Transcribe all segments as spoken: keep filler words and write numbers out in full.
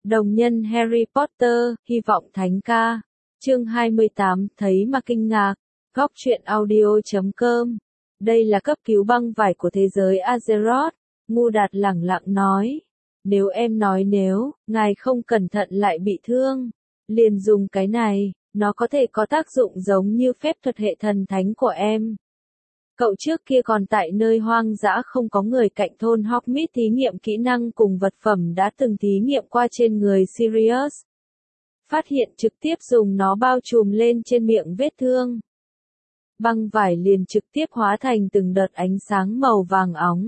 Đồng nhân Harry Potter, hy vọng thánh ca. Chương hai mươi tám, thấy mà kinh ngạc. Góc truyện audio chấm com. Đây là cấp cứu băng vải của thế giới Azeroth. Ngu Đạt lẳng lặng nói. Nếu em nói nếu, ngài không cẩn thận lại bị thương, liền dùng cái này, nó có thể có tác dụng giống như phép thuật hệ thần thánh của em. Cậu trước kia còn tại nơi hoang dã không có người cạnh thôn Hogsmeade thí nghiệm kỹ năng cùng vật phẩm đã từng thí nghiệm qua trên người Sirius. Phát hiện trực tiếp dùng nó bao trùm lên trên miệng vết thương. Băng vải liền trực tiếp hóa thành từng đợt ánh sáng màu vàng óng.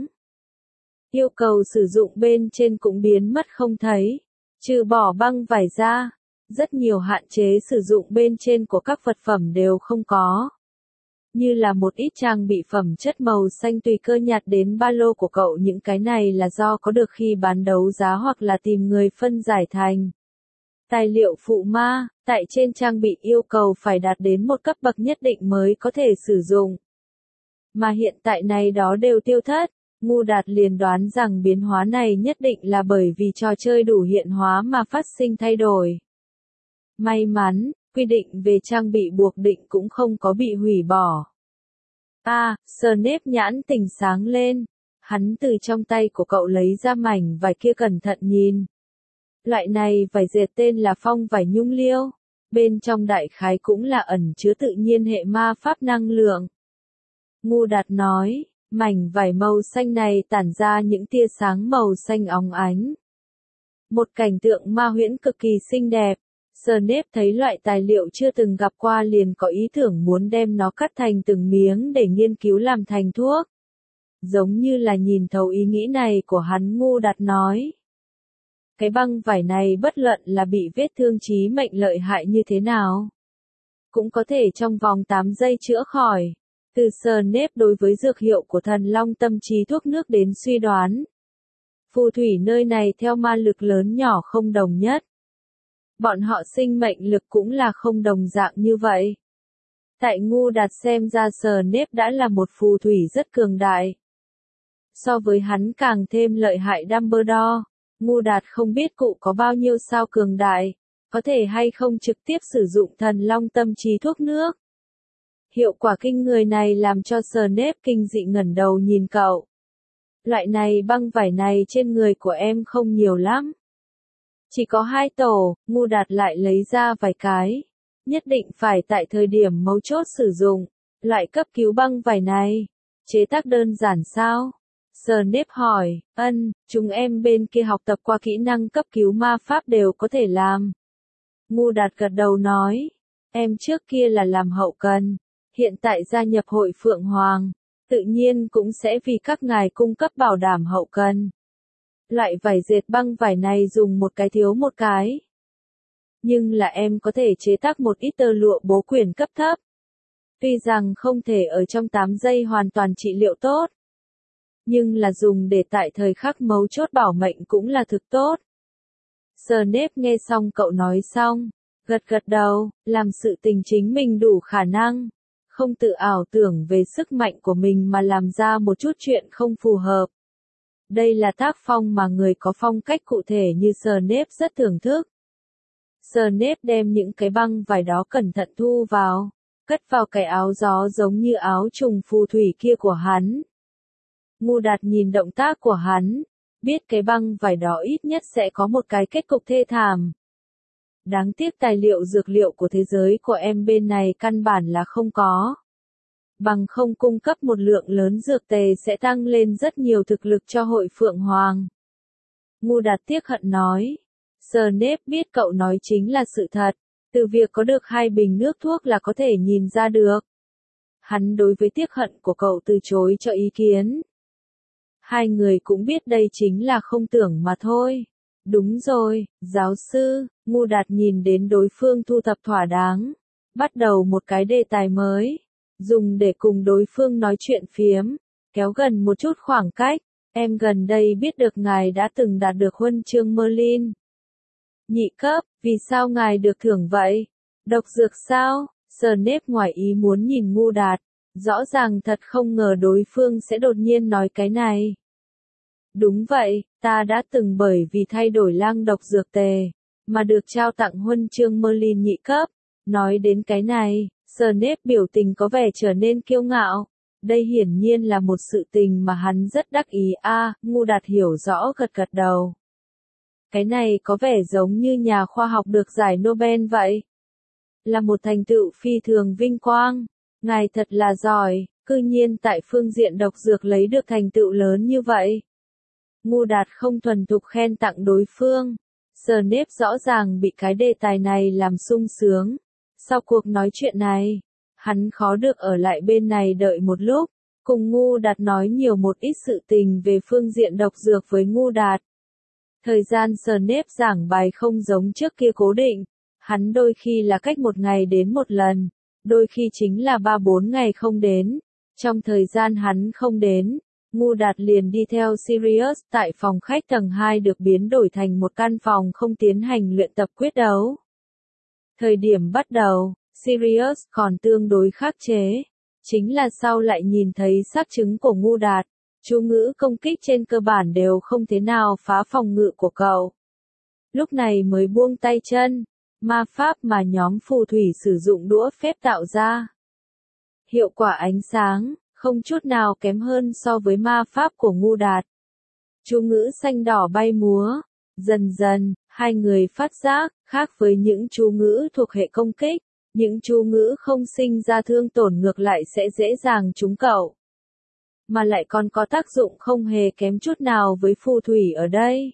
Yêu cầu sử dụng bên trên cũng biến mất không thấy. Trừ bỏ băng vải ra, rất nhiều hạn chế sử dụng bên trên của các vật phẩm đều không có. Như là một ít trang bị phẩm chất màu xanh tùy cơ nhặt đến ba lô của cậu, những cái này là do có được khi bán đấu giá hoặc là tìm người phân giải thành. Tài liệu phụ ma, tại trên trang bị yêu cầu phải đạt đến một cấp bậc nhất định mới có thể sử dụng. Mà hiện tại này đó đều tiêu thất, Ngu Đạt liền đoán rằng biến hóa này nhất định là bởi vì trò chơi đủ hiện hóa mà phát sinh thay đổi. May mắn, quy định về trang bị buộc định cũng không có bị hủy bỏ. À, Snape nhãn tỉnh sáng lên. Hắn từ trong tay của cậu lấy ra mảnh vải kia cẩn thận nhìn. Loại này vải dệt tên là phong vải nhung liêu. Bên trong đại khái cũng là ẩn chứa tự nhiên hệ ma pháp năng lượng. Ngu Đạt nói, mảnh vải màu xanh này tản ra những tia sáng màu xanh óng ánh. Một cảnh tượng ma huyễn cực kỳ xinh đẹp. Snape thấy loại tài liệu chưa từng gặp qua liền có ý tưởng muốn đem nó cắt thành từng miếng để nghiên cứu làm thành thuốc. Giống như là nhìn thấu ý nghĩ này của hắn, Ngu Đạt nói. Cái băng vải này bất luận là bị vết thương chí mệnh lợi hại như thế nào, cũng có thể trong vòng tám giây chữa khỏi. Từ Snape đối với dược hiệu của thần long tâm trí thuốc nước đến suy đoán. Phù thủy nơi này theo ma lực lớn nhỏ không đồng nhất. Bọn họ sinh mệnh lực cũng là không đồng dạng như vậy. Tại Ngu Đạt xem ra Snape đã là một phù thủy rất cường đại. So với hắn càng thêm lợi hại Dumbledore, Ngu Đạt không biết cụ có bao nhiêu sao cường đại, có thể hay không trực tiếp sử dụng thần long tâm trí thuốc nước. Hiệu quả kinh người này làm cho Snape kinh dị ngẩng đầu nhìn cậu. Loại này băng vải này trên người của em không nhiều lắm. Chỉ có hai tổ, Ngu Đạt lại lấy ra vài cái. Nhất định phải tại thời điểm mấu chốt sử dụng. Loại cấp cứu băng vải này, chế tác đơn giản sao? Snape hỏi, ân, chúng em bên kia học tập qua kỹ năng cấp cứu ma pháp đều có thể làm. Ngu Đạt gật đầu nói, em trước kia là làm hậu cần, hiện tại gia nhập hội Phượng Hoàng, tự nhiên cũng sẽ vì các ngài cung cấp bảo đảm hậu cần. Loại vải dệt băng vải này dùng một cái thiếu một cái. Nhưng là em có thể chế tác một ít tơ lụa bố quyền cấp thấp. Tuy rằng không thể ở trong tám giây hoàn toàn trị liệu tốt. Nhưng là dùng để tại thời khắc mấu chốt bảo mệnh cũng là thực tốt. Snape nghe xong cậu nói xong, gật gật đầu, làm sự tình chính mình đủ khả năng. Không tự ảo tưởng về sức mạnh của mình mà làm ra một chút chuyện không phù hợp. Đây là tác phong mà người có phong cách cụ thể như Snape rất thưởng thức. Snape đem những cái băng vải đó cẩn thận thu vào, cất vào cái áo gió giống như áo trùng phù thủy kia của hắn. Ngu Đạt nhìn động tác của hắn, biết cái băng vải đó ít nhất sẽ có một cái kết cục thê thảm. Đáng tiếc tài liệu dược liệu của thế giới của em bên này căn bản là không có. Bằng không cung cấp một lượng lớn dược tề sẽ tăng lên rất nhiều thực lực cho hội Phượng Hoàng. Ngu Đạt tiếc hận nói. Snape biết cậu nói chính là sự thật, từ việc có được hai bình nước thuốc là có thể nhìn ra được. Hắn đối với tiếc hận của cậu từ chối cho ý kiến. Hai người cũng biết đây chính là không tưởng mà thôi. Đúng rồi, giáo sư, Ngu Đạt nhìn đến đối phương thu thập thỏa đáng. Bắt đầu một cái đề tài mới. Dùng để cùng đối phương nói chuyện phiếm, kéo gần một chút khoảng cách. Em gần đây biết được ngài đã từng đạt được huân chương Merlin. Nhị cấp, vì sao ngài được thưởng vậy? Độc dược sao? Snape ngoài ý muốn nhìn Ngu Đạt. Rõ ràng thật không ngờ đối phương sẽ đột nhiên nói cái này. Đúng vậy, ta đã từng bởi vì thay đổi lang độc dược tề, mà được trao tặng huân chương Merlin nhị cấp. Nói đến cái này, Snape biểu tình có vẻ trở nên kiêu ngạo. Đây hiển nhiên là một sự tình mà hắn rất đắc ý. A, à, Ngu Đạt hiểu rõ gật gật đầu. Cái này có vẻ giống như nhà khoa học được giải Nobel vậy. Là một thành tựu phi thường vinh quang. Ngài thật là giỏi, cư nhiên tại phương diện độc dược lấy được thành tựu lớn như vậy. Ngu Đạt không thuần thục khen tặng đối phương. Snape rõ ràng bị cái đề tài này làm sung sướng. Sau cuộc nói chuyện này, hắn khó được ở lại bên này đợi một lúc, cùng Ngu Đạt nói nhiều một ít sự tình về phương diện độc dược với Ngu Đạt. Thời gian Snape giảng bài không giống trước kia cố định, hắn đôi khi là cách một ngày đến một lần, đôi khi chính là ba bốn ngày không đến. Trong thời gian hắn không đến, Ngu Đạt liền đi theo Sirius tại phòng khách tầng hai được biến đổi thành một căn phòng không tiến hành luyện tập quyết đấu. Thời điểm bắt đầu, Sirius còn tương đối khắc chế, chính là sau lại nhìn thấy xác chứng của Ngu Đạt, chú ngữ công kích trên cơ bản đều không thế nào phá phòng ngự của cậu. Lúc này mới buông tay chân, ma pháp mà nhóm phù thủy sử dụng đũa phép tạo ra. Hiệu quả ánh sáng, không chút nào kém hơn so với ma pháp của Ngu Đạt. Chú ngữ xanh đỏ bay múa, dần dần, hai người phát giác, khác với những chú ngữ thuộc hệ công kích, những chú ngữ không sinh ra thương tổn ngược lại sẽ dễ dàng trúng cậu. Mà lại còn có tác dụng không hề kém chút nào với phù thủy ở đây.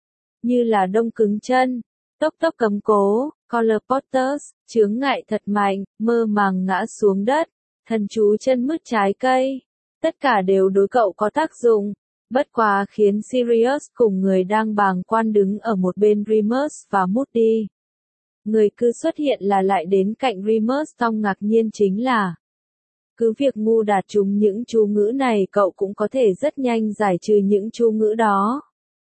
Như là đông cứng chân, tốc tốc cấm cố, colorporters, chướng ngại thật mạnh, mơ màng ngã xuống đất, thần chú chân mứt trái cây. Tất cả đều đối cậu có tác dụng. Bất quá khiến Sirius cùng người đang bàng quan đứng ở một bên Remus và Moody. Người cứ xuất hiện là lại đến cạnh Remus xong ngạc nhiên chính là cứ việc Ngu Đạt trúng những chú ngữ này cậu cũng có thể rất nhanh giải trừ những chú ngữ đó.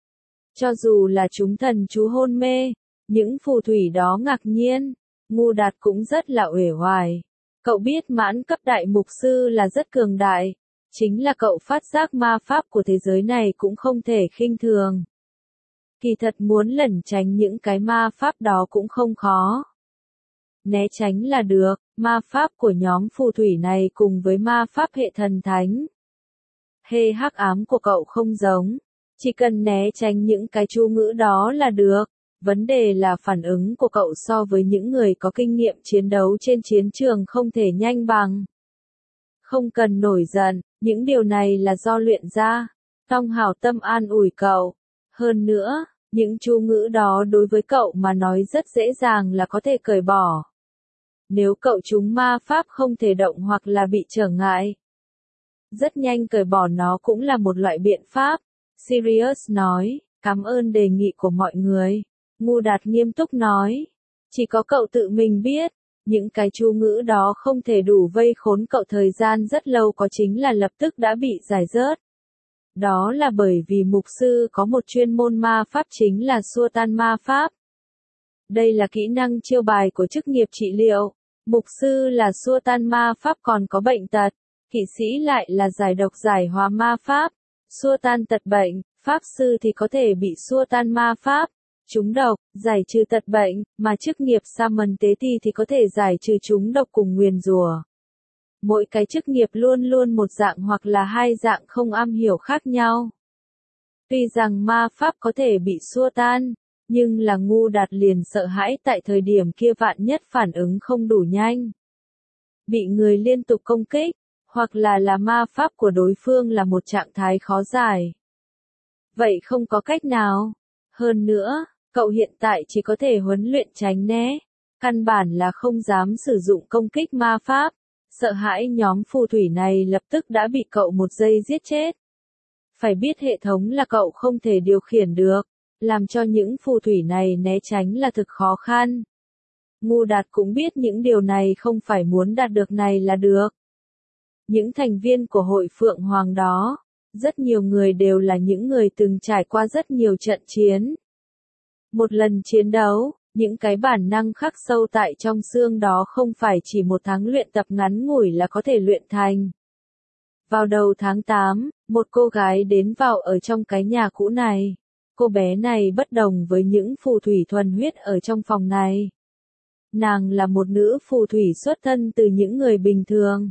Cho dù là chúng thần chú hôn mê, những phù thủy đó ngạc nhiên, Ngu Đạt cũng rất là uể oải. Cậu biết mãn cấp đại mục sư là rất cường đại, chính là cậu phát giác ma pháp của thế giới này cũng không thể khinh thường. Kỳ thật muốn lẩn tránh những cái ma pháp đó cũng không khó. Né tránh là được, ma pháp của nhóm phù thủy này cùng với ma pháp hệ thần thánh. Hê hắc ám của cậu không giống, chỉ cần né tránh những cái chú ngữ đó là được. Vấn đề là phản ứng của cậu so với những người có kinh nghiệm chiến đấu trên chiến trường không thể nhanh bằng. Không cần nổi giận, những điều này là do luyện ra. Tông hảo tâm an ủi cậu. Hơn nữa, những chú ngữ đó đối với cậu mà nói rất dễ dàng là có thể cởi bỏ. Nếu cậu trúng ma pháp không thể động hoặc là bị trở ngại, rất nhanh cởi bỏ nó cũng là một loại biện pháp. Sirius nói, cảm ơn đề nghị của mọi người. Ngu Đạt nghiêm túc nói, chỉ có cậu tự mình biết, những cái chú ngữ đó không thể đủ vây khốn cậu thời gian rất lâu có chính là lập tức đã bị giải rớt. Đó là bởi vì mục sư có một chuyên môn ma pháp chính là xua tan ma pháp. Đây là kỹ năng chiêu bài của chức nghiệp trị liệu. Mục sư là xua tan ma pháp còn có bệnh tật. Kỵ sĩ lại là giải độc giải hóa ma pháp. Xua tan tật bệnh, pháp sư thì có thể bị xua tan ma pháp. Trúng độc, giải trừ tật bệnh, mà chức nghiệp Shaman tế ti thì có thể giải trừ trúng độc cùng nguyền rủa. Mỗi cái chức nghiệp luôn luôn một dạng hoặc là hai dạng không am hiểu khác nhau. Tuy rằng ma pháp có thể bị xua tan, nhưng là Ngu Đạt liền sợ hãi tại thời điểm kia vạn nhất phản ứng không đủ nhanh. Bị người liên tục công kích, hoặc là là ma pháp của đối phương là một trạng thái khó giải. Vậy không có cách nào. Hơn nữa, cậu hiện tại chỉ có thể huấn luyện tránh né. Căn bản là không dám sử dụng công kích ma pháp. Sợ hãi nhóm phù thủy này lập tức đã bị cậu một giây giết chết. Phải biết hệ thống là cậu không thể điều khiển được. Làm cho những phù thủy này né tránh là thực khó khăn. Ngu Đạt cũng biết những điều này không phải muốn đạt được này là được. Những thành viên của hội Phượng Hoàng đó, rất nhiều người đều là những người từng trải qua rất nhiều trận chiến. Một lần chiến đấu, những cái bản năng khắc sâu tại trong xương đó không phải chỉ một tháng luyện tập ngắn ngủi là có thể luyện thành. Vào đầu tháng tám, một cô gái đến vào ở trong cái nhà cũ này. Cô bé này bất đồng với những phù thủy thuần huyết ở trong phòng này. Nàng là một nữ phù thủy xuất thân từ những người bình thường.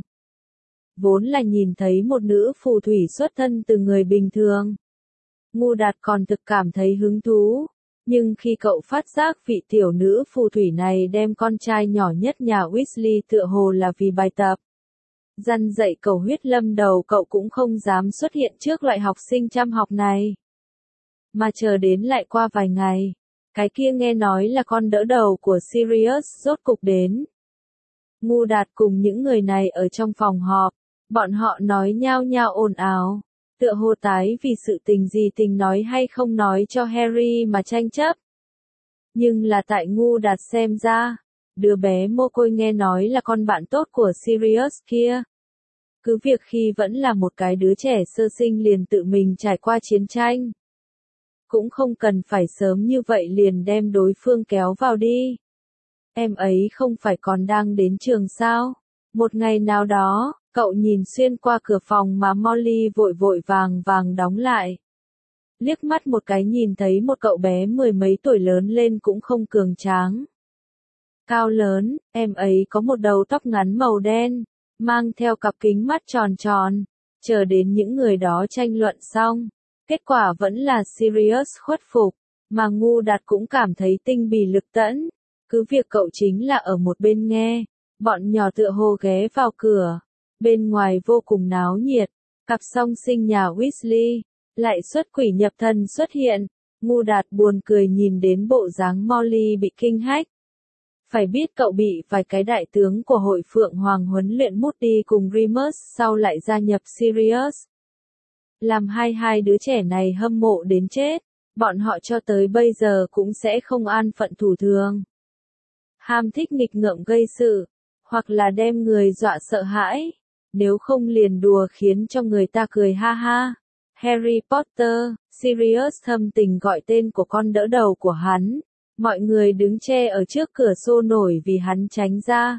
Vốn là nhìn thấy một nữ phù thủy xuất thân từ người bình thường, Ngu Đạt còn thực cảm thấy hứng thú. Nhưng khi cậu phát giác vị tiểu nữ phù thủy này đem con trai nhỏ nhất nhà Weasley tựa hồ là vì bài tập răn dạy cầu huyết lâm đầu, cậu cũng không dám xuất hiện trước loại học sinh chăm học này. Mà chờ đến lại qua vài ngày, cái kia nghe nói là con đỡ đầu của Sirius rốt cục đến. Ngu Đạt cùng những người này ở trong phòng họp, bọn họ nói nhao nhao ồn ào, tựa hồ tái vì sự tình gì tình nói hay không nói cho Harry mà tranh chấp. Nhưng là tại Ngu Đạt xem ra, đứa bé mồ côi nghe nói là con bạn tốt của Sirius kia. Cứ việc khi vẫn là một cái đứa trẻ sơ sinh liền tự mình trải qua chiến tranh, cũng không cần phải sớm như vậy liền đem đối phương kéo vào đi. Em ấy không phải còn đang đến trường sao? Một ngày nào đó, cậu nhìn xuyên qua cửa phòng mà Molly vội vội vàng vàng đóng lại. Liếc mắt một cái nhìn thấy một cậu bé mười mấy tuổi lớn lên cũng không cường tráng. Cao lớn, em ấy có một đầu tóc ngắn màu đen, mang theo cặp kính mắt tròn tròn. Chờ đến những người đó tranh luận xong, kết quả vẫn là Sirius khuất phục, mà Ngu Đạt cũng cảm thấy tinh bì lực tẫn. Cứ việc cậu chính là ở một bên nghe, bọn nhỏ tựa hồ ghé vào cửa. Bên ngoài vô cùng náo nhiệt, cặp song sinh nhà Weasley, lại xuất quỷ nhập thần xuất hiện. Ngu Đạt buồn cười nhìn đến bộ dáng Molly bị kinh hách. Phải biết cậu bị vài cái đại tướng của hội Phượng Hoàng huấn luyện Moody cùng Remus sau lại gia nhập Sirius. Làm hai hai đứa trẻ này hâm mộ đến chết, bọn họ cho tới bây giờ cũng sẽ không an phận thủ thường. Ham thích nghịch ngợm gây sự, hoặc là đem người dọa sợ hãi, nếu không liền đùa khiến cho người ta cười ha ha. Harry Potter, Sirius thâm tình gọi tên của con đỡ đầu của hắn. Mọi người đứng che ở trước cửa sổ nổi vì hắn tránh ra.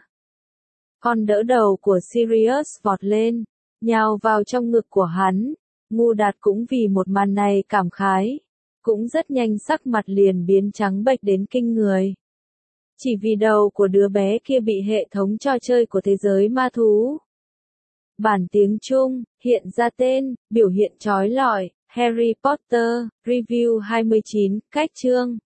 Con đỡ đầu của Sirius vọt lên, nhào vào trong ngực của hắn. Ngu Đạt cũng vì một màn này cảm khái, cũng rất nhanh sắc mặt liền biến trắng bệch đến kinh người. Chỉ vì đầu của đứa bé kia bị hệ thống trò chơi của thế giới ma thú. Bản tiếng Trung, hiện ra tên, biểu hiện chói lọi, Harry Potter, Review hai mươi chín, cách chương.